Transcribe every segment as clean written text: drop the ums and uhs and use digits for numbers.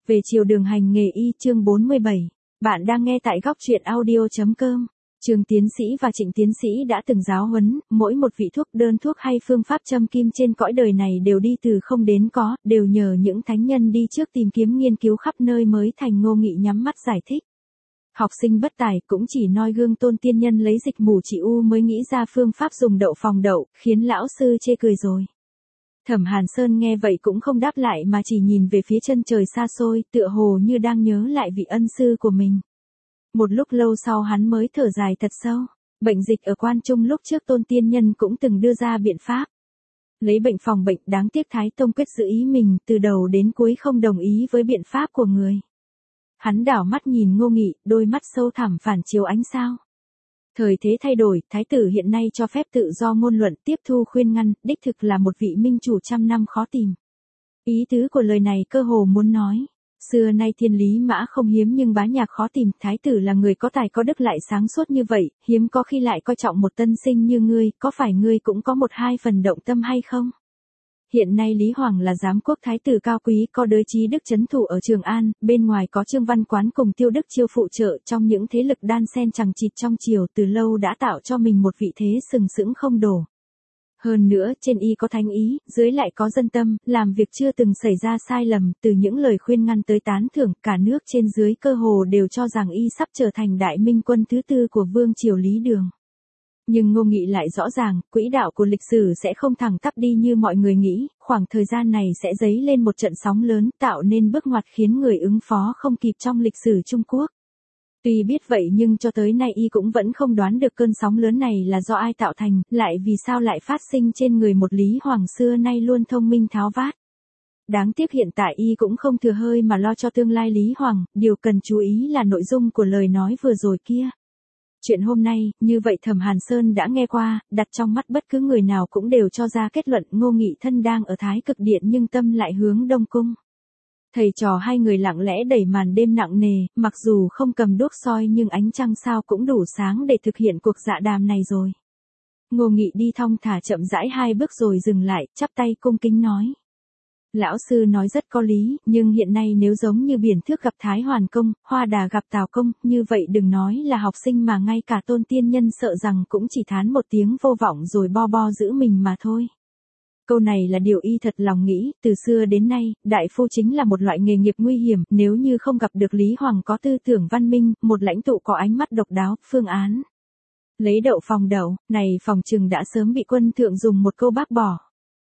Về chiều đường hành nghề y chương 47. Bạn đang nghe tại góc truyện audio.com. Trương tiến sĩ và Trịnh tiến sĩ đã từng giáo huấn, mỗi một vị thuốc đơn thuốc hay phương pháp châm kim trên cõi đời này đều đi từ không đến có, đều nhờ những thánh nhân đi trước tìm kiếm nghiên cứu khắp nơi mới thành. Ngô Nghị nhắm mắt giải thích. Học sinh bất tài cũng chỉ noi gương Tôn tiên nhân lấy dịch mù trị u mới nghĩ ra phương pháp dùng đậu phòng đậu, khiến lão sư chê cười rồi. Thẩm Hàn Sơn nghe vậy cũng không đáp lại mà chỉ nhìn về phía chân trời xa xôi, tựa hồ như đang nhớ lại vị ân sư của mình. Một lúc lâu sau hắn mới thở dài thật sâu. Bệnh dịch ở Quan Trung lúc trước Tôn tiên nhân cũng từng đưa ra biện pháp. Lấy bệnh phòng bệnh, đáng tiếc Thái Tông quyết giữ ý mình, từ đầu đến cuối không đồng ý với biện pháp của người. Hắn đảo mắt nhìn Ngô Nghị, đôi mắt sâu thẳm phản chiếu ánh sao. Thời thế thay đổi, thái tử hiện nay cho phép tự do ngôn luận, tiếp thu khuyên ngăn, đích thực là một vị minh chủ trăm năm khó tìm. Ý tứ của lời này cơ hồ muốn nói, xưa nay thiên lý mã không hiếm nhưng bá nhạc khó tìm, thái tử là người có tài có đức lại sáng suốt như vậy, hiếm có khi lại coi trọng một tân sinh như ngươi, có phải ngươi cũng có một hai phần động tâm hay không? Hiện nay Lý Hoàng là giám quốc thái tử cao quý, có đới trí đức trấn thủ ở Trường An, bên ngoài có Trương Văn Quán cùng Tiêu Đức Chiêu phụ trợ, trong những thế lực đan xen chằng chịt trong triều từ lâu đã tạo cho mình một vị thế sừng sững không đổ. Hơn nữa, trên y có thánh ý, dưới lại có dân tâm, làm việc chưa từng xảy ra sai lầm, từ những lời khuyên ngăn tới tán thưởng, cả nước trên dưới cơ hồ đều cho rằng y sắp trở thành đại minh quân thứ tư của vương triều Lý Đường. Nhưng Ngô Nghị lại rõ ràng, quỹ đạo của lịch sử sẽ không thẳng tắp đi như mọi người nghĩ, khoảng thời gian này sẽ dấy lên một trận sóng lớn, tạo nên bước ngoặt khiến người ứng phó không kịp trong lịch sử Trung Quốc. Tuy biết vậy nhưng cho tới nay y cũng vẫn không đoán được cơn sóng lớn này là do ai tạo thành, lại vì sao lại phát sinh trên người một Lý Hoàng xưa nay luôn thông minh tháo vát. Đáng tiếc hiện tại y cũng không thừa hơi mà lo cho tương lai Lý Hoàng, điều cần chú ý là nội dung của lời nói vừa rồi kia. Chuyện hôm nay, như vậy Thẩm Hàn Sơn đã nghe qua, đặt trong mắt bất cứ người nào cũng đều cho ra kết luận Ngô Nghị thân đang ở Thái Cực Điện nhưng tâm lại hướng Đông Cung. Thầy trò hai người lặng lẽ đẩy màn đêm nặng nề, mặc dù không cầm đuốc soi nhưng ánh trăng sao cũng đủ sáng để thực hiện cuộc dạ đàm này rồi. Ngô Nghị đi thong thả chậm rãi hai bước rồi dừng lại, chắp tay cung kính nói. Lão sư nói rất có lý, nhưng hiện nay nếu giống như Biển Thước gặp Thái Hoàn Công, Hoa Đà gặp Tào Công, như vậy đừng nói là học sinh mà ngay cả Tôn tiên nhân sợ rằng cũng chỉ thán một tiếng vô vọng rồi bo bo giữ mình mà thôi. Câu này là điều y thật lòng nghĩ, từ xưa đến nay, đại phu chính là một loại nghề nghiệp nguy hiểm, nếu như không gặp được Lý Hoàng có tư tưởng văn minh, một lãnh tụ có ánh mắt độc đáo, phương án. Lấy đậu phòng đậu, này phòng trừng đã sớm bị quân thượng dùng một câu bác bỏ.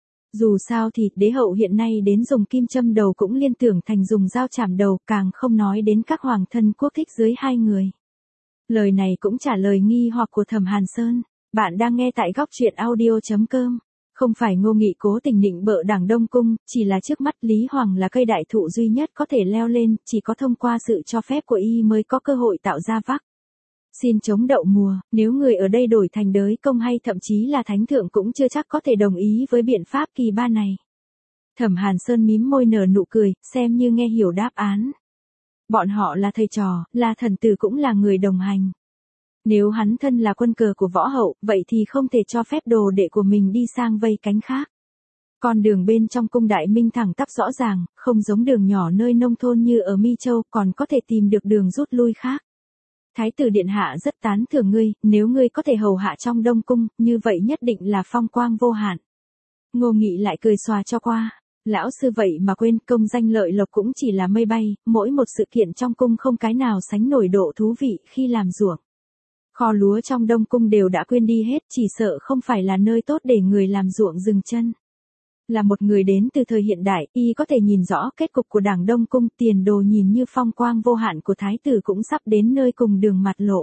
Dù sao thì, đế hậu hiện nay đến dùng kim châm đầu cũng liên tưởng thành dùng dao chảm đầu, càng không nói đến các hoàng thân quốc thích dưới hai người. Lời này cũng trả lời nghi hoặc của Thẩm Hàn Sơn. Bạn đang nghe tại góc truyện audio.com. Không phải Ngô Nghị cố tình nịnh bợ đảng Đông Cung, chỉ là trước mắt Lý Hoàng là cây đại thụ duy nhất có thể leo lên, chỉ có thông qua sự cho phép của y mới có cơ hội tạo ra vắc. Xin chống đậu mùa, nếu người ở đây đổi thành đới công hay thậm chí là thánh thượng cũng chưa chắc có thể đồng ý với biện pháp kỳ ba này. Thẩm Hàn Sơn mím môi nở nụ cười, xem như nghe hiểu đáp án. Bọn họ là thầy trò, là thần tử cũng là người đồng hành. Nếu hắn thân là quân cờ của võ hậu, vậy thì không thể cho phép đồ đệ của mình đi sang vây cánh khác. Con đường bên trong cung đại minh thẳng tắp rõ ràng, không giống đường nhỏ nơi nông thôn như ở Mi Châu, còn có thể tìm được đường rút lui khác. Thái tử điện hạ rất tán thưởng ngươi, nếu ngươi có thể hầu hạ trong Đông Cung, như vậy nhất định là phong quang vô hạn. Ngô Nghị lại cười xòa cho qua. Lão sư vậy mà quên, công danh lợi lộc cũng chỉ là mây bay, mỗi một sự kiện trong cung không cái nào sánh nổi độ thú vị khi làm ruộng. Kho lúa trong Đông Cung đều đã quên đi hết, chỉ sợ không phải là nơi tốt để người làm ruộng dừng chân. Là một người đến từ thời hiện đại, y có thể nhìn rõ kết cục của đảng Đông Cung, tiền đồ nhìn như phong quang vô hạn của thái tử cũng sắp đến nơi cùng đường mặt lộ.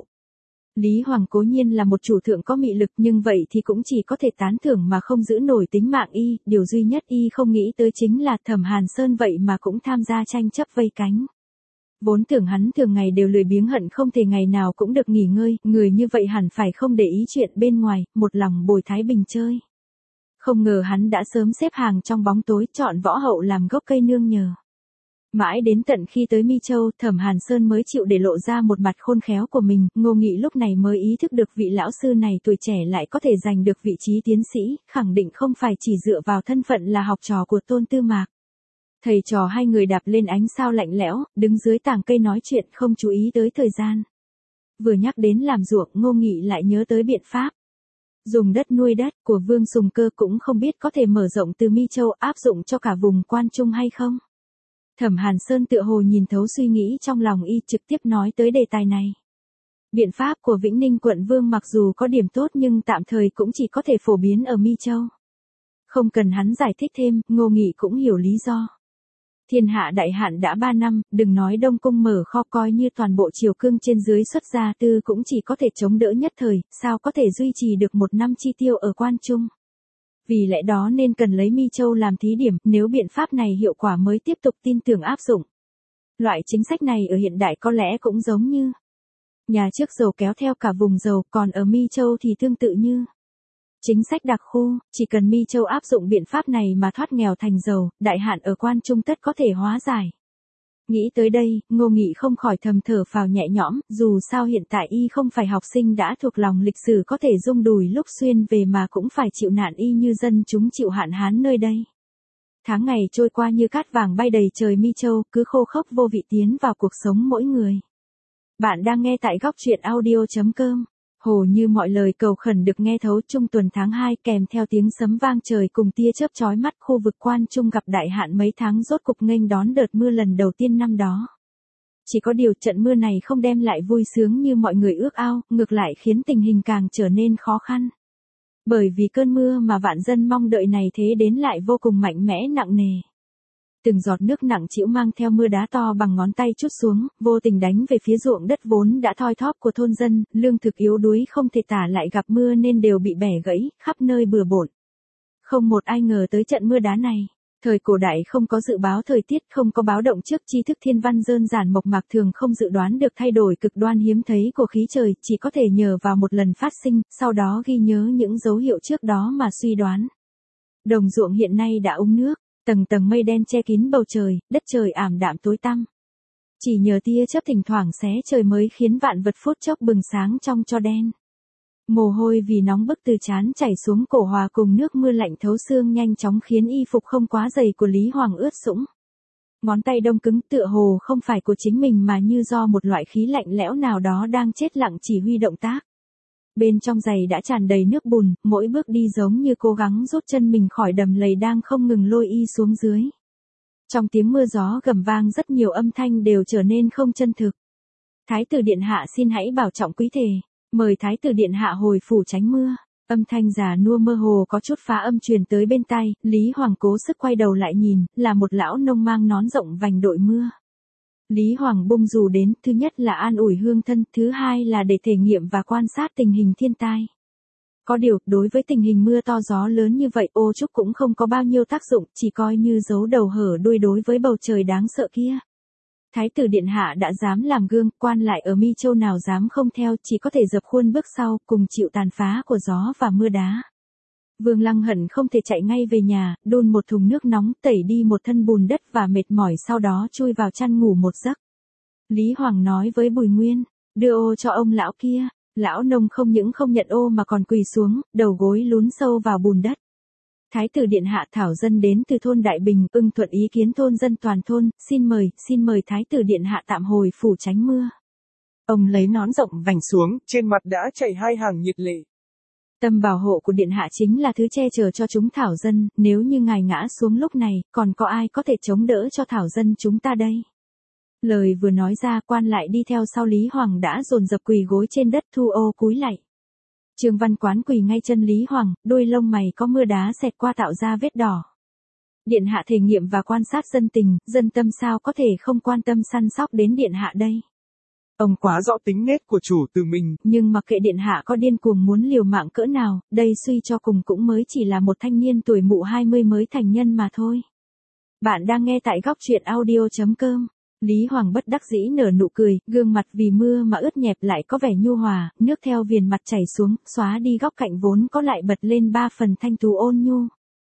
Lý Hoàng cố nhiên là một chủ thượng có mị lực nhưng vậy thì cũng chỉ có thể tán thưởng mà không giữ nổi tính mạng y, điều duy nhất y không nghĩ tới chính là Thẩm Hàn Sơn vậy mà cũng tham gia tranh chấp vây cánh. Vốn tưởng hắn thường ngày đều lười biếng hận không thể ngày nào cũng được nghỉ ngơi, người như vậy hẳn phải không để ý chuyện bên ngoài, một lòng bồi thái bình chơi. Không ngờ hắn đã sớm xếp hàng trong bóng tối, chọn võ hậu làm gốc cây nương nhờ. Mãi đến tận khi tới Mi Châu, Thẩm Hàn Sơn mới chịu để lộ ra một mặt khôn khéo của mình, Ngô Nghị lúc này mới ý thức được vị lão sư này tuổi trẻ lại có thể giành được vị trí tiến sĩ, khẳng định không phải chỉ dựa vào thân phận là học trò của Tôn Tư Mạc. Thầy trò hai người đạp lên ánh sao lạnh lẽo, đứng dưới tàng cây nói chuyện không chú ý tới thời gian. Vừa nhắc đến làm ruộng, Ngô Nghị lại nhớ tới biện pháp dùng đất nuôi đất của Vương Sùng Cơ, cũng không biết có thể mở rộng từ Mi Châu áp dụng cho cả vùng Quan Trung hay không. Thẩm Hàn Sơn tựa hồ nhìn thấu suy nghĩ trong lòng y, trực tiếp nói tới đề tài này. Biện pháp của Vĩnh Ninh quận Vương mặc dù có điểm tốt nhưng tạm thời cũng chỉ có thể phổ biến ở Mi Châu. Không cần hắn giải thích thêm, Ngô Nghị cũng hiểu lý do. Thiên hạ đại hạn đã 3 năm, đừng nói Đông Cung mở kho, coi như toàn bộ triều cương trên dưới xuất gia tư cũng chỉ có thể chống đỡ nhất thời, sao có thể duy trì được một năm chi tiêu ở Quan Trung. Vì lẽ đó nên cần lấy Mi Châu làm thí điểm, nếu biện pháp này hiệu quả mới tiếp tục tin tưởng áp dụng. Loại chính sách này ở hiện đại có lẽ cũng giống như nhà trước dầu kéo theo cả vùng dầu, còn ở Mi Châu thì tương tự như chính sách đặc khu, chỉ cần Mi Châu áp dụng biện pháp này mà thoát nghèo thành giàu, đại hạn ở Quan Trung tất có thể hóa giải. Nghĩ tới đây, Ngô Nghị không khỏi thầm thở phào nhẹ nhõm, dù sao hiện tại y không phải học sinh đã thuộc lòng lịch sử có thể rung đùi lúc xuyên về mà cũng phải chịu nạn y như dân chúng chịu hạn hán nơi đây. Tháng ngày trôi qua như cát vàng bay đầy trời Mi Châu, cứ khô khốc vô vị tiến vào cuộc sống mỗi người. Bạn đang nghe tại góc truyện audio.com. Hồ như mọi lời cầu khẩn được nghe thấu trung tuần tháng 2 kèm theo tiếng sấm vang trời cùng tia chớp chói mắt, khu vực Quan Trung gặp đại hạn mấy tháng rốt cục nghênh đón đợt mưa lần đầu tiên năm đó. Chỉ có điều trận mưa này không đem lại vui sướng như mọi người ước ao, ngược lại khiến tình hình càng trở nên khó khăn. Bởi vì cơn mưa mà vạn dân mong đợi này thế đến lại vô cùng mạnh mẽ nặng nề. Từng giọt nước nặng trĩu mang theo mưa đá to bằng ngón tay trút xuống, vô tình đánh về phía ruộng đất vốn đã thoi thóp của thôn dân, lương thực yếu đuối không thể tả lại gặp mưa nên đều bị bẻ gãy, khắp nơi bừa bộn. Không một ai ngờ tới trận mưa đá này. Thời cổ đại không có dự báo thời tiết, không có báo động trước, tri thức thiên văn đơn giản mộc mạc thường không dự đoán được thay đổi cực đoan hiếm thấy của khí trời, chỉ có thể nhờ vào một lần phát sinh, sau đó ghi nhớ những dấu hiệu trước đó mà suy đoán. Đồng ruộng hiện nay đã úng nước. Tầng tầng mây đen che kín bầu trời, đất trời ảm đạm tối tăm. Chỉ nhờ tia chớp thỉnh thoảng xé trời mới khiến vạn vật phút chốc bừng sáng trong tro đen. Mồ hôi vì nóng bức từ trán chảy xuống cổ hòa cùng nước mưa lạnh thấu xương nhanh chóng khiến y phục không quá dày của Lý Hoàng ướt sũng. Ngón tay đông cứng tựa hồ không phải của chính mình mà như do một loại khí lạnh lẽo nào đó đang chết lặng chỉ huy động tác. Bên trong giày đã tràn đầy nước bùn, mỗi bước đi giống như cố gắng rút chân mình khỏi đầm lầy đang không ngừng lôi y xuống dưới. Trong tiếng mưa gió gầm vang rất nhiều âm thanh đều trở nên không chân thực. Thái tử điện hạ xin hãy bảo trọng quý thể, mời thái tử điện hạ hồi phủ tránh mưa. Âm thanh già nua mơ hồ có chút phá âm truyền tới bên tai, Lý Hoàng cố sức quay đầu lại nhìn, là một lão nông mang nón rộng vành đội mưa. Lý Hoàng bung dù đến, thứ nhất là an ủi hương thân, thứ hai là để thể nghiệm và quan sát tình hình thiên tai. Có điều, đối với tình hình mưa to gió lớn như vậy, ô trúc cũng không có bao nhiêu tác dụng, chỉ coi như giấu đầu hở đuôi đối với bầu trời đáng sợ kia. Thái tử điện hạ đã dám làm gương, quan lại ở Mi Châu nào dám không theo, chỉ có thể dập khuôn bước sau, cùng chịu tàn phá của gió và mưa đá. Vương Lăng hận không thể chạy ngay về nhà, đun một thùng nước nóng, tẩy đi một thân bùn đất và mệt mỏi sau đó chui vào chăn ngủ một giấc. Lý Hoàng nói với Bùi Nguyên, đưa ô cho ông lão kia. Lão nông không những không nhận ô mà còn quỳ xuống, đầu gối lún sâu vào bùn đất. Thái tử điện hạ thảo dân đến từ thôn Đại Bình, ưng thuận ý kiến thôn dân toàn thôn, xin mời thái tử điện hạ tạm hồi phủ tránh mưa. Ông lấy nón rộng vành xuống, trên mặt đã chảy hai hàng nhiệt lệ. Tâm bảo hộ của điện hạ chính là thứ che chở cho chúng thảo dân, nếu như ngài ngã xuống lúc này, còn có ai có thể chống đỡ cho thảo dân chúng ta đây? Lời vừa nói ra, quan lại đi theo sau Lý Hoàng đã dồn dập quỳ gối trên đất thu ô cúi lạy. Trương Văn Quán quỳ ngay chân Lý Hoàng, đôi lông mày có mưa đá xẹt qua tạo ra vết đỏ. Điện hạ thể nghiệm và quan sát dân tình, dân tâm sao có thể không quan tâm săn sóc đến điện hạ đây? Ông quá rõ tính nết của chủ tử mình. Nhưng mặc kệ điện hạ có điên cuồng muốn liều mạng cỡ nào, đây suy cho cùng cũng mới chỉ là một thanh niên tuổi mụ 20 mới thành nhân mà thôi. Bạn đang nghe tại góc truyện audio.com. Lý Hoàng bất đắc dĩ nở nụ cười, gương mặt vì mưa mà ướt nhẹp lại có vẻ nhu hòa, nước theo viền mặt chảy xuống, xóa đi góc cạnh vốn có lại bật lên 3 phần thanh tú ôn nhu.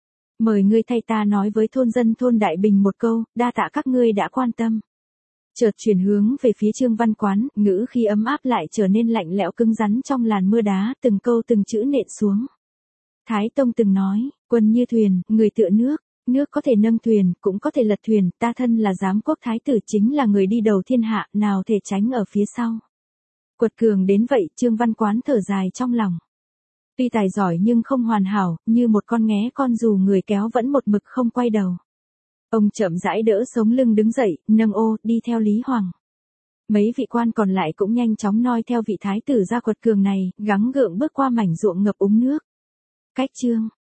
Mời ngươi thay ta nói với thôn dân thôn Đại Bình một câu, đa tạ các ngươi đã quan tâm. Chợt chuyển hướng về phía Trương Văn Quán, ngữ khi ấm áp lại trở nên lạnh lẽo cứng rắn trong làn mưa đá, từng câu từng chữ nện xuống. Thái Tông từng nói, quân như thuyền, người tựa nước. Nước có thể nâng thuyền, cũng có thể lật thuyền, ta thân là giám quốc thái tử chính là người đi đầu thiên hạ, nào thể tránh ở phía sau. Quật cường đến vậy, Trương Văn Quán thở dài trong lòng. Tuy tài giỏi nhưng không hoàn hảo, như một con nghé con dù người kéo vẫn một mực không quay đầu. Ông chậm rãi đỡ sống lưng đứng dậy, nâng ô, đi theo Lý Hoàng. Mấy vị quan còn lại cũng nhanh chóng noi theo vị thái tử ra quật cường này, gắng gượng bước qua mảnh ruộng ngập úng nước. Cách Trương